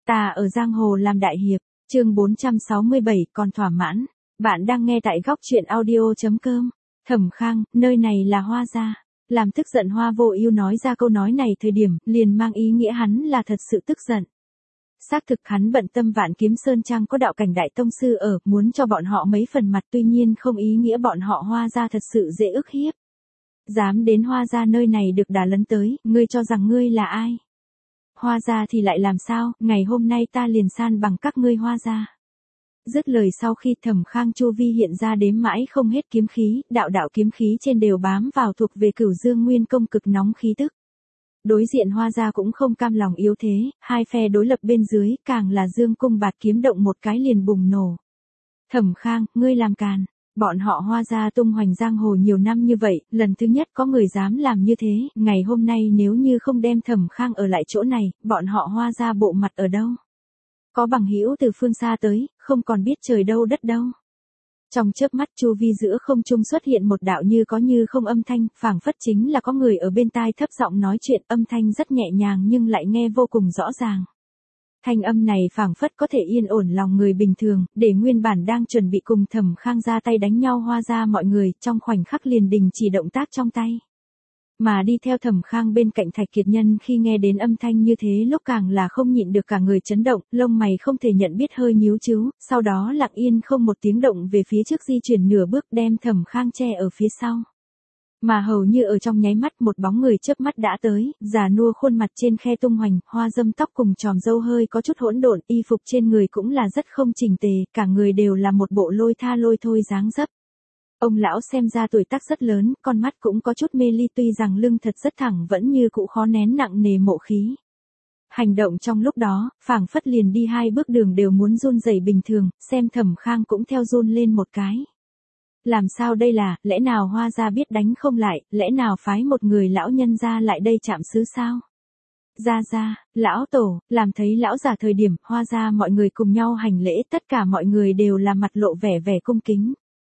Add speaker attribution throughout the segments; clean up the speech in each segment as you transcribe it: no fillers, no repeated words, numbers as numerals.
Speaker 1: Ta ở giang hồ làm đại hiệp, chương 467 còn thỏa mãn. Bạn đang nghe tại góc truyện audio.com. Thẩm Khang, nơi này là Hoa gia. Làm tức giận Hoa Vô Ưu nói ra câu nói này thời điểm, liền mang ý nghĩa hắn là thật sự tức giận. Xác thực hắn bận tâm Vạn Kiếm Sơn Trang có đạo cảnh đại tông sư ở, muốn cho bọn họ mấy phần mặt, tuy nhiên không ý nghĩa bọn họ Hoa gia thật sự dễ ức hiếp. Dám đến Hoa gia nơi này được đả lấn tới, ngươi cho rằng ngươi là ai? Hoa gia thì lại làm sao, ngày hôm nay ta liền san bằng các ngươi Hoa gia. Dứt lời sau khi Thẩm Khang chu vi hiện ra đếm mãi không hết kiếm khí, đạo đạo kiếm khí trên đều bám vào thuộc về Cửu Dương Nguyên Công cực nóng khí tức. Đối diện Hoa gia cũng không cam lòng yếu thế, hai phe đối lập bên dưới, càng là Dương cung bạt kiếm động một cái liền bùng nổ. Thẩm Khang, ngươi làm càn. Bọn họ Hoa gia tung hoành giang hồ nhiều năm như vậy, lần thứ nhất có người dám làm như thế, ngày hôm nay nếu như không đem Thẩm Khang ở lại chỗ này, bọn họ Hoa gia bộ mặt ở đâu? Có bằng hữu từ phương xa tới, không còn biết trời đâu đất đâu. Trong chớp mắt chu vi giữa không trung xuất hiện một đạo như có như không âm thanh, phảng phất chính là có người ở bên tai thấp giọng nói chuyện, âm thanh rất nhẹ nhàng nhưng lại nghe vô cùng rõ ràng. Thanh âm này phảng phất có thể yên ổn lòng người bình thường, để nguyên bản đang chuẩn bị cùng Thẩm Khang ra tay đánh nhau Hoa gia mọi người, trong khoảnh khắc liền đình chỉ động tác trong tay. Mà đi theo Thẩm Khang bên cạnh Thạch Kiệt Nhân khi nghe đến âm thanh như thế lúc càng là không nhịn được cả người chấn động, lông mày không thể nhận biết hơi nhíu chíu, sau đó lặng yên không một tiếng động về phía trước di chuyển nửa bước đem Thẩm Khang che ở phía sau. Mà hầu như ở trong nháy mắt một bóng người chớp mắt đã tới, già nua khuôn mặt trên khe tung hoành, hoa dâm tóc cùng tròm râu hơi có chút hỗn độn, y phục trên người cũng là rất không chỉnh tề, cả người đều là một bộ lôi tha lôi thôi dáng dấp. Ông lão xem ra tuổi tác rất lớn, con mắt cũng có chút mê ly tuy rằng lưng thật rất thẳng vẫn như cũ khó nén nặng nề mộ khí. Hành động trong lúc đó, phảng phất liền đi hai bước đường đều muốn run rẩy bình thường, xem Thẩm Khang cũng theo run lên một cái. Làm sao đây là, lẽ nào Hoa gia biết đánh không lại, lẽ nào phái một người lão nhân ra lại đây chạm xứ sao? Gia, lão tổ, làm thấy lão già thời điểm, Hoa gia mọi người cùng nhau hành lễ, tất cả mọi người đều là mặt lộ vẻ vẻ cung kính.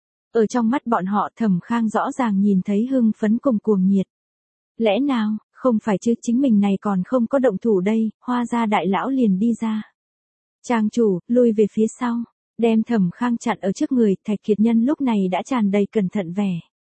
Speaker 1: Ở trong mắt bọn họ Thẩm Khang rõ ràng nhìn thấy hưng phấn cùng cuồng nhiệt. Lẽ nào, không phải chứ chính mình này còn không có động thủ đây, Hoa gia đại lão liền đi ra. Trang chủ, lui về phía sau. Đem Thẩm Khang chặn ở trước người, Thạch Kiệt Nhân lúc này đã tràn đầy cẩn thận vẻ.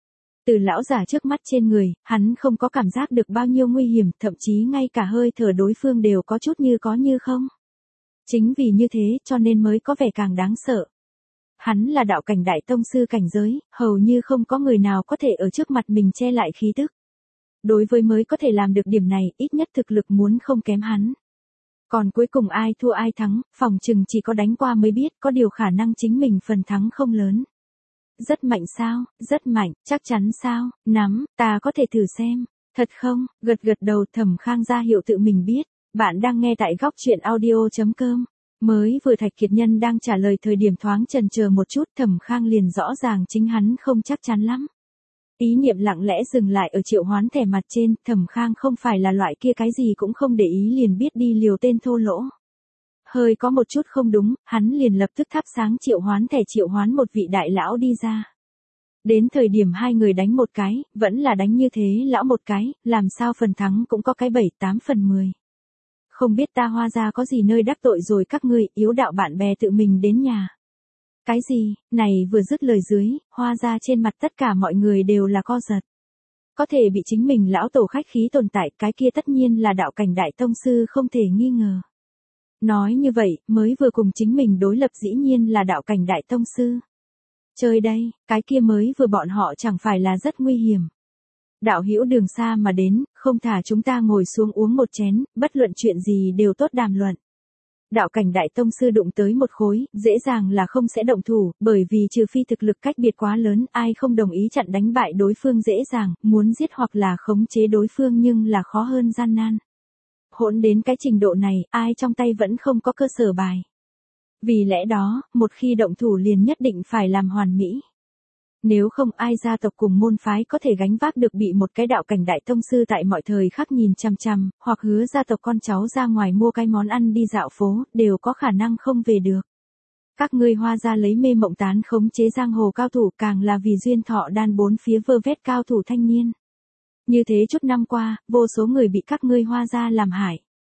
Speaker 1: Từ lão giả trước mắt trên người, hắn không có cảm giác được bao nhiêu nguy hiểm, thậm chí ngay cả hơi thở đối phương đều có chút như có như không. Chính vì như thế cho nên mới có vẻ càng đáng sợ. Hắn là đạo cảnh đại tông sư cảnh giới, hầu như không có người nào có thể ở trước mặt mình che lại khí tức. Đối với mới có thể làm được điểm này, ít nhất thực lực muốn không kém hắn. Còn cuối cùng ai thua ai thắng, phòng chừng chỉ có đánh qua mới biết, có điều khả năng chính mình phần thắng không lớn. Rất mạnh sao, rất mạnh, chắc chắn sao, nắm, ta có thể thử xem. Thật không, gật đầu Thẩm Khang ra hiệu tự mình biết. Bạn đang nghe tại góc truyện audio.com. Mới vừa Thạch Kiệt Nhân đang trả lời thời điểm thoáng chần chờ một chút, Thẩm Khang liền rõ ràng chính hắn không chắc chắn lắm. Ý niệm lặng lẽ dừng lại ở triệu hoán thẻ mặt trên, Thẩm Khang không phải là loại kia cái gì cũng không để ý liền biết đi liều tên thô lỗ. Hơi có một chút không đúng, hắn liền lập tức thắp sáng triệu hoán một vị đại lão đi ra. Đến thời điểm hai người đánh một cái, vẫn là đánh như thế lão một cái, làm sao phần thắng cũng có cái 7-8 phần 10. Không biết ta Hoa gia có gì nơi đắc tội rồi các ngươi, yếu đạo bạn bè tự mình đến nhà. Cái gì, này vừa dứt lời dưới, Hoa gia trên mặt tất cả mọi người đều là co giật. Có thể bị chính mình lão tổ khách khí tồn tại, cái kia tất nhiên là đạo cảnh đại tông sư không thể nghi ngờ. Nói như vậy, mới vừa cùng chính mình đối lập dĩ nhiên là đạo cảnh đại tông sư. Chơi đây, cái kia mới vừa bọn họ chẳng phải là rất nguy hiểm. Đạo hữu đường xa mà đến, không thả chúng ta ngồi xuống uống một chén, bất luận chuyện gì đều tốt đàm luận. Đạo cảnh đại tông sư đụng tới một khối, dễ dàng là không sẽ động thủ, bởi vì trừ phi thực lực cách biệt quá lớn, ai không đồng ý chặn đánh bại đối phương dễ dàng, muốn giết hoặc là khống chế đối phương nhưng là khó hơn gian nan. Hỗn đến cái trình độ này, ai trong tay vẫn không có cơ sở bài. Vì lẽ đó, một khi động thủ liền nhất định phải làm hoàn mỹ. Nếu không ai gia tộc cùng môn phái có thể gánh vác được bị một cái đạo cảnh đại tông sư tại mọi thời khắc nhìn chằm chằm, hoặc hứa gia tộc con cháu ra ngoài mua cái món ăn đi dạo phố, đều có khả năng không về được. Các ngươi Hoa gia lấy mê mộng tán khống chế giang hồ cao thủ càng là vì duyên thọ đan bốn phía vơ vét cao thủ thanh niên. Như thế chút năm qua, vô số người bị các ngươi Hoa gia làm hại.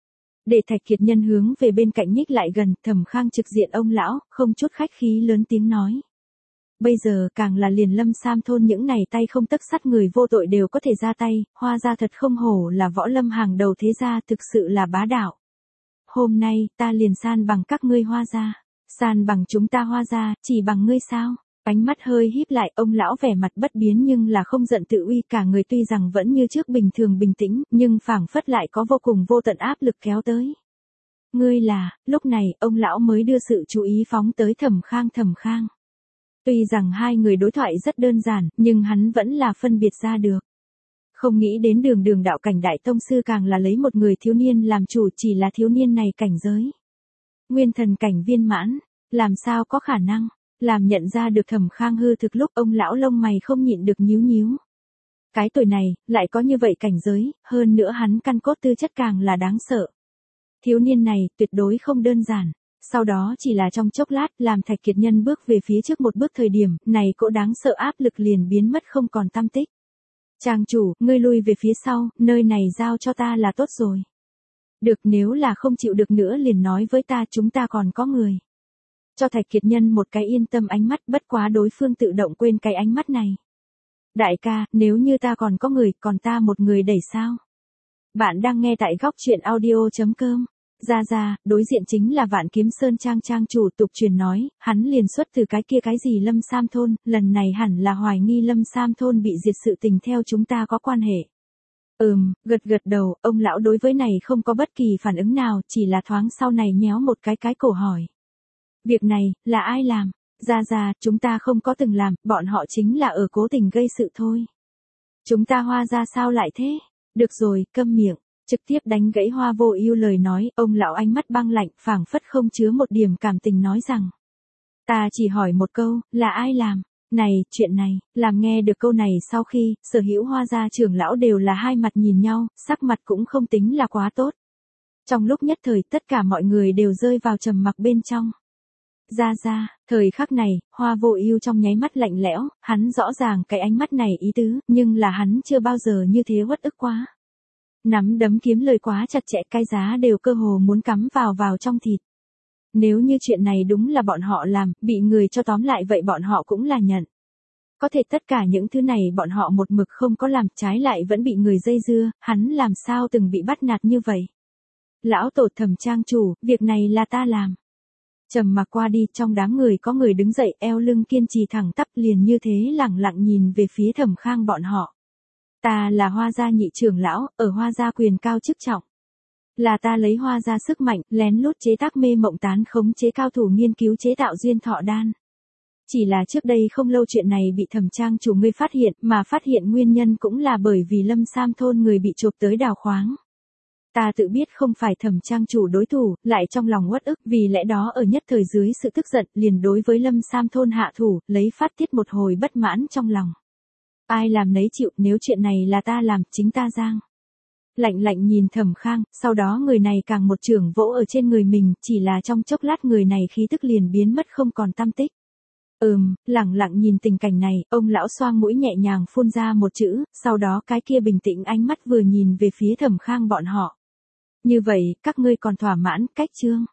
Speaker 1: Để Thạch Kiệt Nhân hướng về bên cạnh nhích lại gần, Thẩm Khang trực diện ông lão, không chút khách khí lớn tiếng nói. Bây giờ càng là liền Lâm Sam thôn những này tay không tấc sắt người vô tội đều có thể ra tay, Hoa gia thật không hổ là võ lâm hàng đầu thế gia, thực sự là bá đạo. Hôm nay, ta liền san bằng các ngươi Hoa gia. San bằng chúng ta Hoa gia, chỉ bằng ngươi sao? Ánh mắt hơi híp lại, ông lão vẻ mặt bất biến nhưng là không giận tự uy, cả người tuy rằng vẫn như trước bình thường bình tĩnh, nhưng phảng phất lại có vô cùng vô tận áp lực kéo tới. Ngươi là, lúc này, ông lão mới đưa sự chú ý phóng tới Thẩm Khang. Tuy rằng hai người đối thoại rất đơn giản, nhưng hắn vẫn là phân biệt ra được. Không nghĩ đến đường đạo cảnh đại tông sư càng là lấy một người thiếu niên làm chủ, chỉ là thiếu niên này cảnh giới. Nguyên thần cảnh viên mãn, làm sao có khả năng, làm nhận ra được Thẩm Khang hư thực lúc ông lão lông mày không nhịn được nhíu nhíu. Cái tuổi này, lại có như vậy cảnh giới, hơn nữa hắn căn cốt tư chất càng là đáng sợ. Thiếu niên này, tuyệt đối không đơn giản. Sau đó chỉ là trong chốc lát, làm Thạch Kiệt Nhân bước về phía trước một bước thời điểm, này cỗ đáng sợ áp lực liền biến mất không còn tăm tích. Trang chủ, ngươi lui về phía sau, nơi này giao cho ta là tốt rồi. Được, nếu là không chịu được nữa liền nói với ta, chúng ta còn có người. Cho Thạch Kiệt Nhân một cái yên tâm ánh mắt, bất quá đối phương tự động quên cái ánh mắt này. Đại ca, nếu như ta còn có người, còn ta một người đẩy sao? Bạn đang nghe tại góc truyện audio.com. Ra, đối diện chính là Vạn Kiếm Sơn trang chủ, tục truyền nói, hắn liền xuất từ cái kia cái gì Lâm Sam thôn, lần này hẳn là hoài nghi Lâm Sam thôn bị diệt sự tình theo chúng ta có quan hệ. Gật đầu, ông lão đối với này không có bất kỳ phản ứng nào, chỉ là thoáng sau này nhéo một cái cổ hỏi. Việc này, là ai làm? Ra, chúng ta không có từng làm, bọn họ chính là ở cố tình gây sự thôi. Chúng ta Hoa gia sao lại thế? Được rồi, câm miệng. Trực tiếp đánh gãy Hoa Vô Ưu lời nói, ông lão ánh mắt băng lạnh, phảng phất không chứa một điểm cảm tình nói rằng. Ta chỉ hỏi một câu, là ai làm? Này, chuyện này, làm nghe được câu này sau khi, sở hữu Hoa gia trưởng lão đều là hai mặt nhìn nhau, sắc mặt cũng không tính là quá tốt. Trong lúc nhất thời, tất cả mọi người đều rơi vào trầm mặc bên trong. Ra, thời khắc này, Hoa Vô Ưu trong nháy mắt lạnh lẽo, hắn rõ ràng cái ánh mắt này ý tứ, nhưng là hắn chưa bao giờ như thế uất ức quá. Nắm đấm kiếm lời quá chặt chẽ, cái giá đều cơ hồ muốn cắm vào trong thịt. Nếu như chuyện này đúng là bọn họ làm, bị người cho tóm lại vậy bọn họ cũng là nhận. Có thể tất cả những thứ này bọn họ một mực không có làm, trái lại vẫn bị người dây dưa, hắn làm sao từng bị bắt nạt như vậy. Lão tổ Thẩm trang chủ, việc này là ta làm. Trầm mặc qua đi, trong đám người có người đứng dậy, eo lưng kiên trì thẳng tắp, liền như thế lẳng lặng nhìn về phía Thẩm Khang bọn họ. Ta là Hoa gia nhị trưởng lão, ở Hoa gia quyền cao chức trọng. Là ta lấy Hoa gia sức mạnh, lén lút chế tác mê mộng tán khống chế cao thủ nghiên cứu chế tạo duyên thọ đan. Chỉ là trước đây không lâu chuyện này bị Thẩm trang chủ ngươi phát hiện, mà phát hiện nguyên nhân cũng là bởi vì Lâm Sam thôn người bị chộp tới đào khoáng. Ta tự biết không phải Thẩm trang chủ đối thủ, lại trong lòng uất ức, vì lẽ đó ở nhất thời dưới sự tức giận, liền đối với Lâm Sam thôn hạ thủ, lấy phát tiết một hồi bất mãn trong lòng. Ai làm nấy chịu, nếu chuyện này là ta làm, chính ta giang. Lạnh nhìn Thẩm Khang, sau đó người này càng một chưởng vỗ ở trên người mình, chỉ là trong chốc lát người này khí tức liền biến mất không còn tăm tích. Lẳng lặng nhìn tình cảnh này, ông lão xoang mũi nhẹ nhàng phun ra một chữ, sau đó cái kia bình tĩnh ánh mắt vừa nhìn về phía Thẩm Khang bọn họ. Như vậy, các ngươi còn thỏa mãn, cách chương.